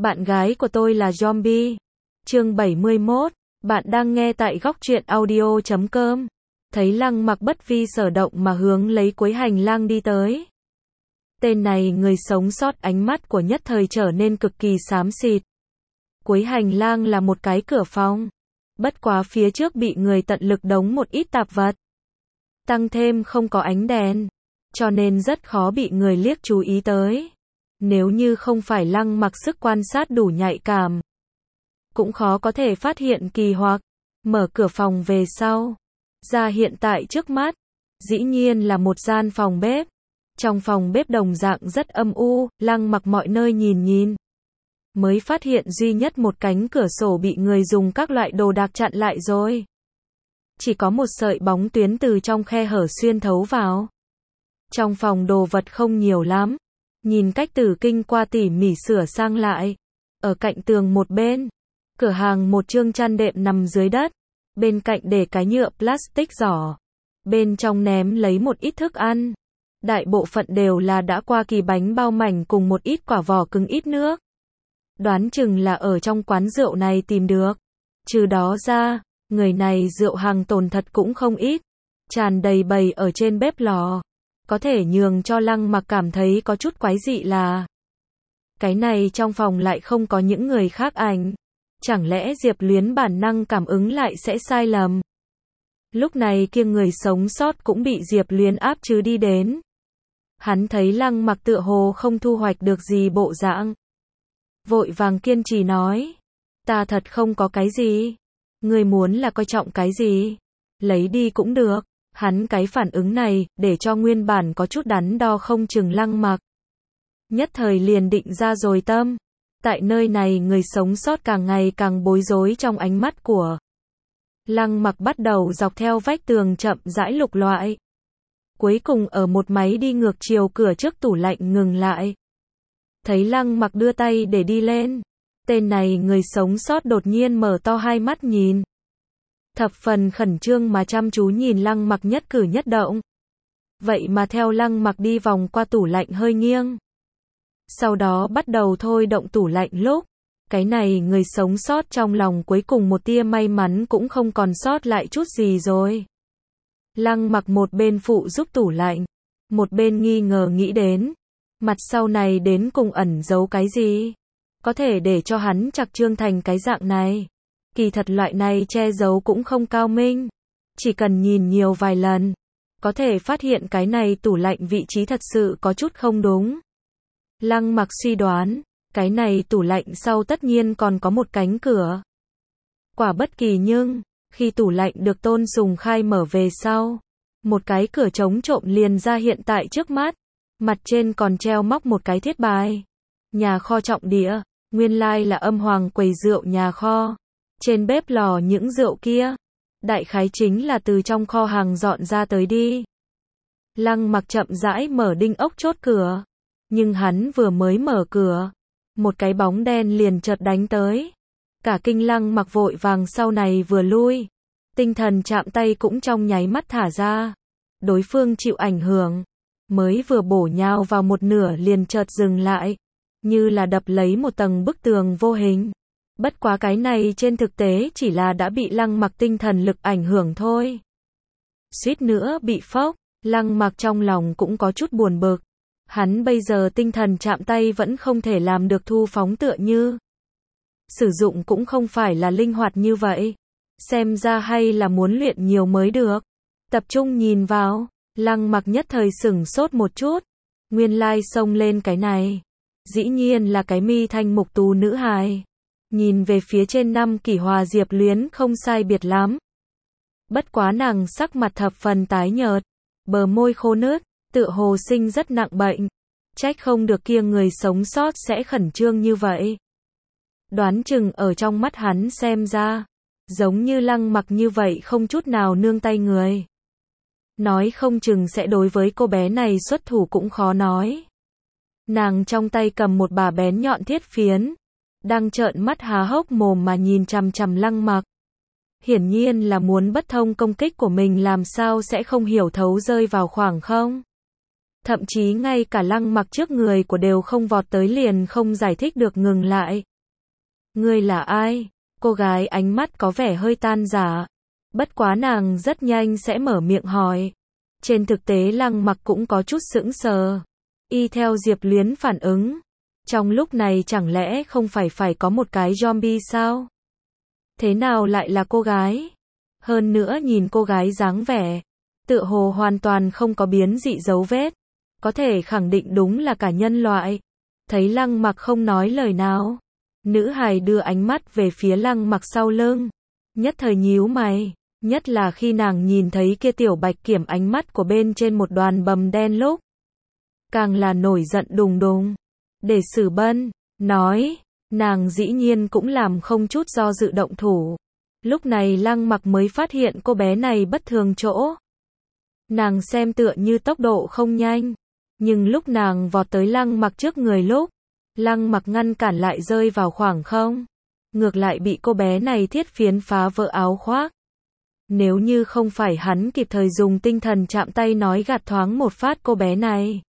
Bạn gái của tôi là zombie. Chương 71. Bạn đang nghe tại góc truyện audio.com. Thấy Lăng Mặc bất vi sở động mà hướng lấy cuối hành lang đi tới. Tên này người sống sót, ánh mắt của nhất thời trở nên cực kỳ xám xịt. Cuối hành lang là một cái cửa phòng. Bất quá phía trước bị người tận lực đống một ít tạp vật. Tăng thêm không có ánh đèn. Cho nên rất khó bị người liếc chú ý tới. Nếu như không phải Lăng Mặc sức quan sát đủ nhạy cảm, cũng khó có thể phát hiện kỳ hoặc. Mở cửa phòng về sau, ra hiện tại trước mắt, dĩ nhiên là một gian phòng bếp. Trong phòng bếp đồng dạng rất âm u, Lăng Mặc mọi nơi nhìn, mới phát hiện duy nhất một cánh cửa sổ bị người dùng các loại đồ đạc chặn lại rồi. Chỉ có một sợi bóng tuyến từ trong khe hở xuyên thấu vào. Trong phòng đồ vật không nhiều lắm. Nhìn cách Tử Kinh qua tỉ mỉ sửa sang lại. Ở cạnh tường một bên, cửa hàng một chương chăn đệm nằm dưới đất. Bên cạnh để cái nhựa plastic giỏ. Bên trong ném lấy một ít thức ăn. Đại bộ phận đều là đã qua kỳ bánh bao mảnh cùng một ít quả vỏ cứng ít nước. Đoán chừng là ở trong quán rượu này tìm được. Trừ đó ra, người này rượu hàng tồn thật cũng không ít. Tràn đầy bày ở trên bếp lò. Có thể nhường cho Lăng Mặc cảm thấy có chút quái dị là cái này trong phòng lại không có những người khác ảnh. Chẳng lẽ Diệp Luyến bản năng cảm ứng lại sẽ sai lầm? Lúc này kia người sống sót cũng bị Diệp Luyến áp chứ đi đến. Hắn thấy Lăng Mặc tựa hồ không thu hoạch được gì bộ dạng. Vội vàng kiên trì nói. Ta thật không có cái gì. Người muốn là coi trọng cái gì? Lấy đi cũng được. Hắn cái phản ứng này, để cho nguyên bản có chút đắn đo không chừng Lăng Mặc. Nhất thời liền định ra rồi tâm. Tại nơi này người sống sót càng ngày càng bối rối trong ánh mắt của Lăng Mặc bắt đầu dọc theo vách tường chậm rãi lục loại. Cuối cùng ở một máy đi ngược chiều cửa trước tủ lạnh ngừng lại. Thấy Lăng Mặc đưa tay để đi lên. Tên này người sống sót đột nhiên mở to hai mắt nhìn. Thập phần khẩn trương mà chăm chú nhìn Lăng Mặc nhất cử nhất động. Vậy mà theo Lăng Mặc đi vòng qua tủ lạnh hơi nghiêng. Sau đó bắt đầu thôi động tủ lạnh lúc. Cái này người sống sót trong lòng cuối cùng một tia may mắn cũng không còn sót lại chút gì rồi. Lăng Mặc một bên phụ giúp tủ lạnh. Một bên nghi ngờ nghĩ đến. Mặt sau này đến cùng ẩn giấu cái gì? Có thể để cho hắn chạc trương thành cái dạng này. Kỳ thật loại này che giấu cũng không cao minh. Chỉ cần nhìn nhiều vài lần, có thể phát hiện cái này tủ lạnh vị trí thật sự có chút không đúng. Lăng Mặc suy đoán, cái này tủ lạnh sau tất nhiên còn có một cánh cửa. Quả bất kỳ nhưng, khi tủ lạnh được Tôn Sùng khai mở về sau, một cái cửa chống trộm liền ra hiện tại trước mắt. Mặt trên còn treo móc một cái thiết bài. Nhà kho trọng địa, nguyên lai là Âm Hoàng quầy rượu nhà kho. Trên bếp lò những rượu kia, đại khái chính là từ trong kho hàng dọn ra tới đi. Lăng Mặc chậm rãi mở đinh ốc chốt cửa. Nhưng hắn vừa mới mở cửa, một cái bóng đen liền chợt đánh tới. Cả kinh Lăng Mặc vội vàng sau này vừa lui. Tinh thần chạm tay cũng trong nháy mắt thả ra. Đối phương chịu ảnh hưởng. Mới vừa bổ nhào vào một nửa liền chợt dừng lại. Như là đập lấy một tầng bức tường vô hình. Bất quá cái này trên thực tế chỉ là đã bị Lăng Mặc tinh thần lực ảnh hưởng thôi. Suýt nữa bị phốc, Lăng Mặc trong lòng cũng có chút buồn bực. Hắn bây giờ tinh thần chạm tay vẫn không thể làm được thu phóng tựa như. Sử dụng cũng không phải là linh hoạt như vậy. Xem ra hay là muốn luyện nhiều mới được. Tập trung nhìn vào, Lăng Mặc nhất thời sửng sốt một chút. Nguyên lai xông lên cái này. Dĩ nhiên là cái mi thanh mục tú nữ hài. Nhìn về phía trên năm Kỷ Hòa Diệp Luyến không sai biệt lắm. Bất quá nàng sắc mặt thập phần tái nhợt, bờ môi khô nứt, tựa hồ sinh rất nặng bệnh. Trách không được kia người sống sót sẽ khẩn trương như vậy. Đoán chừng ở trong mắt hắn xem ra, giống như Lăng Mặc như vậy không chút nào nương tay người. Nói không chừng sẽ đối với cô bé này xuất thủ cũng khó nói. Nàng trong tay cầm một bà bén nhọn thiết phiến. Đang trợn mắt há hốc mồm mà nhìn chằm chằm Lăng Mặc. Hiển nhiên là muốn bất thông công kích của mình làm sao sẽ không hiểu thấu rơi vào khoảng không. Thậm chí ngay cả Lăng Mặc trước người của đều không vọt tới liền không giải thích được ngừng lại. Ngươi là ai? Cô gái ánh mắt có vẻ hơi tan rã. Bất quá nàng rất nhanh sẽ mở miệng hỏi. Trên thực tế Lăng Mặc cũng có chút sững sờ. Y theo Diệp Luyến phản ứng. Trong lúc này chẳng lẽ không phải có một cái zombie sao? Thế nào lại là cô gái? Hơn nữa nhìn cô gái dáng vẻ, tựa hồ hoàn toàn không có biến dị dấu vết. Có thể khẳng định đúng là cả nhân loại. Thấy Lăng Mặc không nói lời nào. Nữ hài đưa ánh mắt về phía Lăng Mặc sau lưng. Nhất thời nhíu mày. Nhất là khi nàng nhìn thấy kia tiểu bạch kiểm ánh mắt của bên trên một đoàn bầm đen lúc. Càng là nổi giận đùng đùng. Để xử bân, nói, nàng dĩ nhiên cũng làm không chút do dự động thủ. Lúc này Lăng Mặc mới phát hiện cô bé này bất thường chỗ. Nàng xem tựa như tốc độ không nhanh. Nhưng lúc nàng vọt tới Lăng Mặc trước người lúc, Lăng Mặc ngăn cản lại rơi vào khoảng không. Ngược lại bị cô bé này thiết phiến phá vỡ áo khoác. Nếu như không phải hắn kịp thời dùng tinh thần chạm tay nói gạt thoáng một phát cô bé này,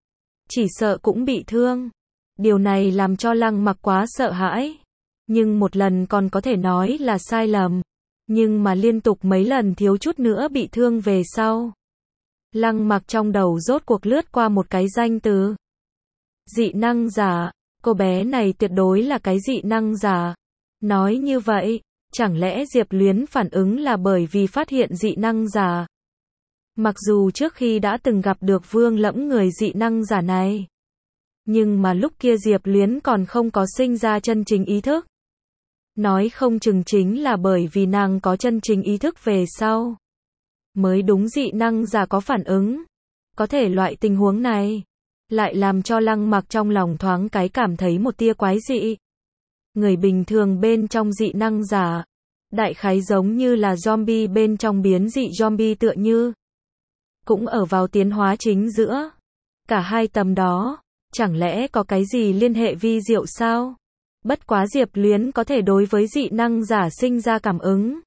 chỉ sợ cũng bị thương. Điều này làm cho Lăng Mặc quá sợ hãi. Nhưng một lần còn có thể nói là sai lầm. Nhưng mà liên tục mấy lần thiếu chút nữa bị thương về sau. Lăng Mặc trong đầu rốt cuộc lướt qua một cái danh từ. Dị năng giả. Cô bé này tuyệt đối là cái dị năng giả. Nói như vậy, chẳng lẽ Diệp Luyến phản ứng là bởi vì phát hiện dị năng giả? Mặc dù trước khi đã từng gặp được Vương Lẫm người dị năng giả này, nhưng mà lúc kia Diệp Luyến còn không có sinh ra chân chính ý thức. Nói không chừng chính là bởi vì nàng có chân chính ý thức về sau, mới đúng dị năng giả có phản ứng. Có thể loại tình huống này, lại làm cho Lăng Mặc trong lòng thoáng cái cảm thấy một tia quái dị. Người bình thường bên trong dị năng giả, đại khái giống như là zombie bên trong biến dị zombie tựa như. Cũng ở vào tiến hóa chính giữa. Cả hai tầm đó, chẳng lẽ có cái gì liên hệ vi diệu sao? Bất quá Diệp Luyến có thể đối với dị năng giả sinh ra cảm ứng.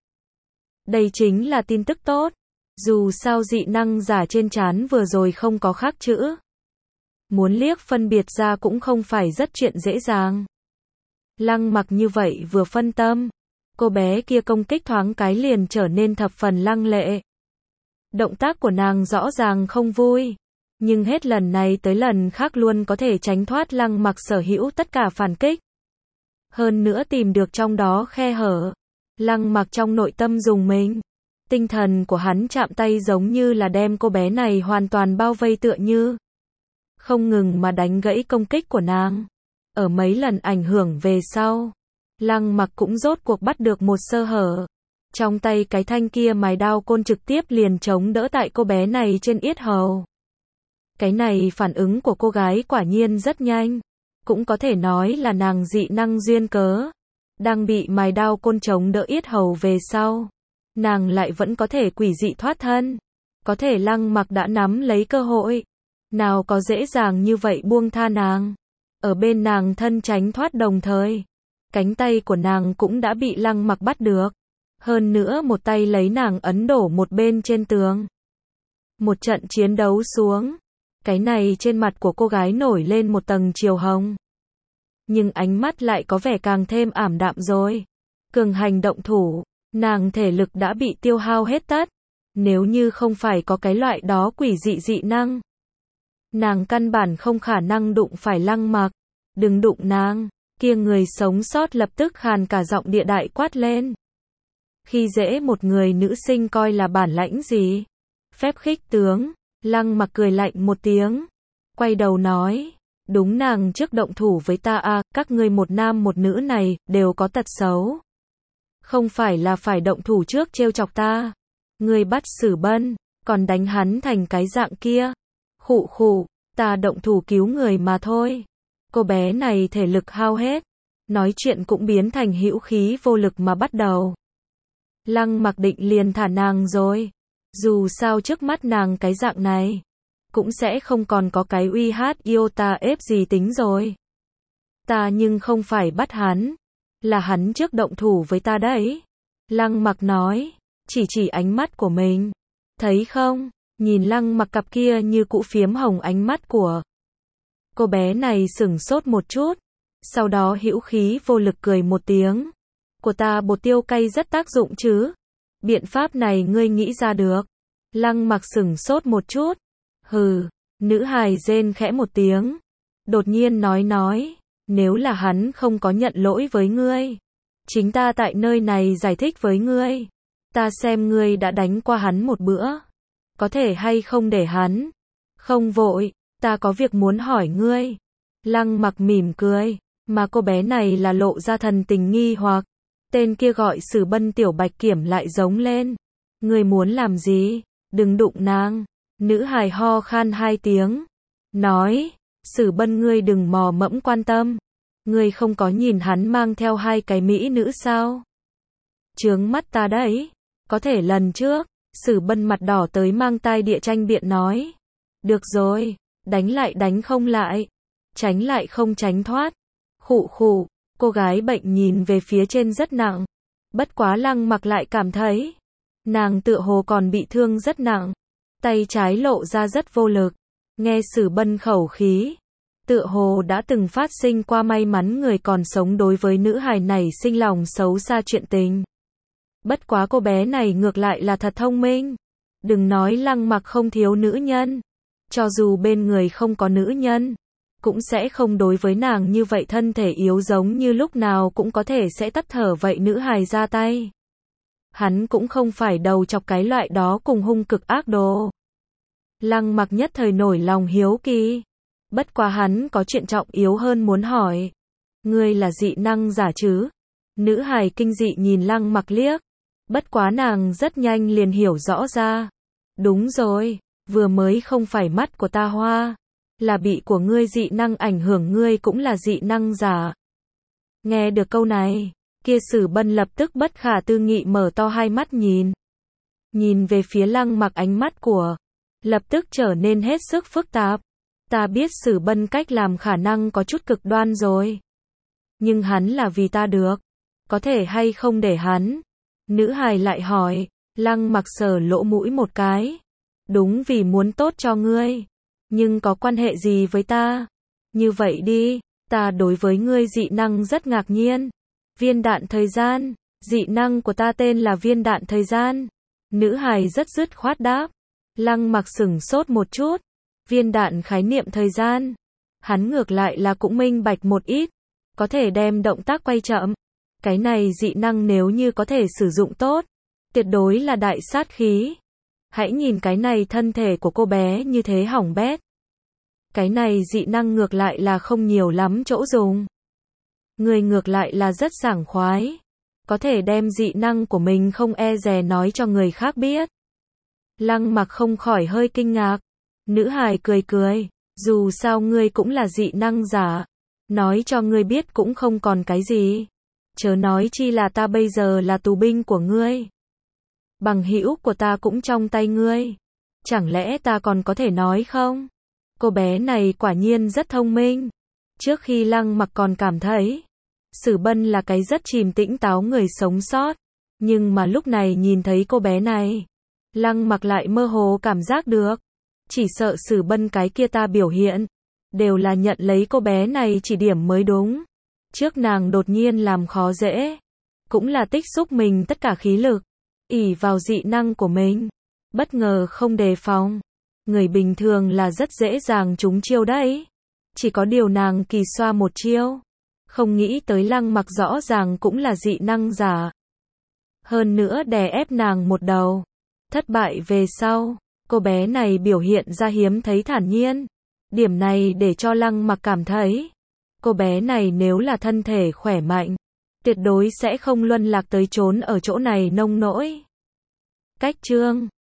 Đây chính là tin tức tốt. Dù sao dị năng giả trên trán vừa rồi không có khắc chữ. Muốn liếc phân biệt ra cũng không phải rất chuyện dễ dàng. Lăng Mặc như vậy vừa phân tâm. Cô bé kia công kích thoáng cái liền trở nên thập phần lăng lệ. Động tác của nàng rõ ràng không vui. Nhưng hết lần này tới lần khác luôn có thể tránh thoát Lăng Mặc sở hữu tất cả phản kích. Hơn nữa tìm được trong đó khe hở. Lăng Mặc trong nội tâm rùng mình. Tinh thần của hắn chạm tay giống như là đem cô bé này hoàn toàn bao vây tựa như. Không ngừng mà đánh gãy công kích của nàng. Ở mấy lần ảnh hưởng về sau, Lăng Mặc cũng rốt cuộc bắt được một sơ hở. Trong tay cái thanh kia mài đao côn trực tiếp liền chống đỡ tại cô bé này trên yết hầu. Cái này phản ứng của cô gái quả nhiên rất nhanh. Cũng có thể nói là nàng dị năng duyên cớ. Đang bị mài đao côn chống đỡ yết hầu về sau, nàng lại vẫn có thể quỷ dị thoát thân. Có thể Lăng Mặc đã nắm lấy cơ hội. Nào có dễ dàng như vậy buông tha nàng. Ở bên nàng thân tránh thoát đồng thời, cánh tay của nàng cũng đã bị Lăng Mặc bắt được. Hơn nữa một tay lấy nàng ấn đổ một bên trên tường. Một trận chiến đấu xuống, cái này trên mặt của cô gái nổi lên một tầng chiều hồng. Nhưng ánh mắt lại có vẻ càng thêm ảm đạm rồi. Cường hành động thủ, nàng thể lực đã bị tiêu hao hết tất. Nếu như không phải có cái loại đó quỷ dị dị năng, nàng căn bản không khả năng đụng phải Lăng Mặc. Đừng đụng nàng. Kia người sống sót lập tức khàn cả giọng địa đại quát lên. Khi dễ một người nữ sinh coi là bản lãnh gì? Phép khích tướng. Lăng Mặc cười lạnh một tiếng, quay đầu nói, đúng nàng trước động thủ với ta à, các ngươi một nam một nữ này đều có tật xấu. Không phải là phải động thủ trước trêu chọc ta. Ngươi bắt xử bân, còn đánh hắn thành cái dạng kia. Khụ khụ, ta động thủ cứu người mà thôi. Cô bé này thể lực hao hết, nói chuyện cũng biến thành hữu khí vô lực mà bắt đầu. Lăng Mặc định liền thả nàng rồi. Dù sao trước mắt nàng cái dạng này, cũng sẽ không còn có cái uy hát iota ép gì tính rồi. Ta nhưng không phải bắt hắn, là hắn trước động thủ với ta đấy. Lăng Mặc nói, chỉ ánh mắt của mình. Thấy không, nhìn Lăng Mặc cặp kia như cũ phiếm hồng ánh mắt của cô bé này sửng sốt một chút. Sau đó hữu khí vô lực cười một tiếng. Của ta bột tiêu cay rất tác dụng chứ? Biện pháp này ngươi nghĩ ra được? Lăng Mặc sửng sốt một chút. Hừ, nữ hài rên khẽ một tiếng. Đột nhiên nói, nếu là hắn không có nhận lỗi với ngươi, chính ta tại nơi này giải thích với ngươi. Ta xem ngươi đã đánh qua hắn một bữa, có thể hay không để hắn? Không vội, ta có việc muốn hỏi ngươi. Lăng Mặc mỉm cười, mà cô bé này là lộ ra thần tình nghi hoặc. Tên kia gọi Sử Bân Tiểu Bạch Kiểm lại giống lên. Ngươi muốn làm gì? Đừng đụng nàng. Nữ hài ho khan 2 tiếng. Nói, Sử Bân ngươi đừng mò mẫm quan tâm. Ngươi không có nhìn hắn mang theo 2 cái mỹ nữ sao? Chướng mắt ta đấy. Có thể lần trước, Sử Bân mặt đỏ tới mang tai địa tranh biện nói. Được rồi, đánh lại đánh không lại. Tránh lại không tránh thoát. Khụ khụ, cô gái bệnh nhìn về phía trên rất nặng. Bất quá Lăng Mặc lại cảm thấy, nàng tựa hồ còn bị thương rất nặng. Tay trái lộ ra rất vô lực. Nghe Sử Bân khẩu khí, tựa hồ đã từng phát sinh qua may mắn người còn sống đối với nữ hài này sinh lòng xấu xa chuyện tình. Bất quá cô bé này ngược lại là thật thông minh. Đừng nói Lăng Mặc không thiếu nữ nhân. Cho dù bên người không có nữ nhân, cũng sẽ không đối với nàng như vậy thân thể yếu giống như lúc nào cũng có thể sẽ tắt thở vậy nữ hài ra tay. Hắn cũng không phải đầu chọc cái loại đó cùng hung cực ác đồ. Lăng Mặc nhất thời nổi lòng hiếu kỳ. Bất quá hắn có chuyện trọng yếu hơn muốn hỏi. Ngươi là dị năng giả chứ? Nữ hài kinh dị nhìn Lăng Mặc liếc. Bất quá nàng rất nhanh liền hiểu rõ ra. Đúng rồi, vừa mới không phải mắt của ta hoa, là bị của ngươi dị năng ảnh hưởng, ngươi cũng là dị năng giả. Nghe được câu này, kia Sử Bân lập tức bất khả tư nghị mở to 2 mắt nhìn. Nhìn về phía Lăng Mặc, ánh mắt của lập tức trở nên hết sức phức tạp. Ta biết Sử Bân cách làm khả năng có chút cực đoan rồi. Nhưng hắn là vì ta được. Có thể hay không để hắn? Nữ hài lại hỏi. Lăng Mặc sờ lỗ mũi một cái. Đúng, vì muốn tốt cho ngươi. Nhưng có quan hệ gì với ta? Như vậy đi, ta đối với ngươi dị năng rất ngạc nhiên. Viên đạn thời gian. Dị năng của ta tên là viên đạn thời gian. Nữ hài rất dứt khoát đáp. Lăng Mặc sửng sốt một chút. Viên đạn khái niệm thời gian. Hắn ngược lại là cũng minh bạch một ít. Có thể đem động tác quay chậm. Cái này dị năng nếu như có thể sử dụng tốt, tuyệt đối là đại sát khí. Hãy nhìn cái này, thân thể của cô bé như thế hỏng bét. Cái này dị năng ngược lại là không nhiều lắm chỗ dùng. Người ngược lại là rất sảng khoái. Có thể đem dị năng của mình không e dè nói cho người khác biết. Lăng Mặc không khỏi hơi kinh ngạc. Nữ hài cười cười. Dù sao ngươi cũng là dị năng giả. Nói cho ngươi biết cũng không còn cái gì. Chớ nói chi là ta bây giờ là tù binh của ngươi. Bằng hữu của ta cũng trong tay ngươi. Chẳng lẽ ta còn có thể nói không? Cô bé này quả nhiên rất thông minh. Trước khi Lăng Mặc còn cảm thấy Sử Bân là cái rất trìm tĩnh táo người sống sót. Nhưng mà lúc này nhìn thấy cô bé này, Lăng Mặc lại mơ hồ cảm giác được. Chỉ sợ Sử Bân cái kia ta biểu hiện đều là nhận lấy cô bé này chỉ điểm mới đúng. Trước nàng đột nhiên làm khó dễ, cũng là tích xúc mình tất cả khí lực, ỷ vào dị năng của mình, bất ngờ không đề phòng. Người bình thường là rất dễ dàng trúng chiêu đấy. Chỉ có điều nàng kỳ xoa một chiêu. Không nghĩ tới Lăng Mặc rõ ràng cũng là dị năng giả. Hơn nữa đè ép nàng một đầu. Thất bại về sau, cô bé này biểu hiện ra hiếm thấy thản nhiên. Điểm này để cho Lăng Mặc cảm thấy, cô bé này nếu là thân thể khỏe mạnh, tuyệt đối sẽ không luân lạc tới trốn ở chỗ này nông nỗi. Cách chương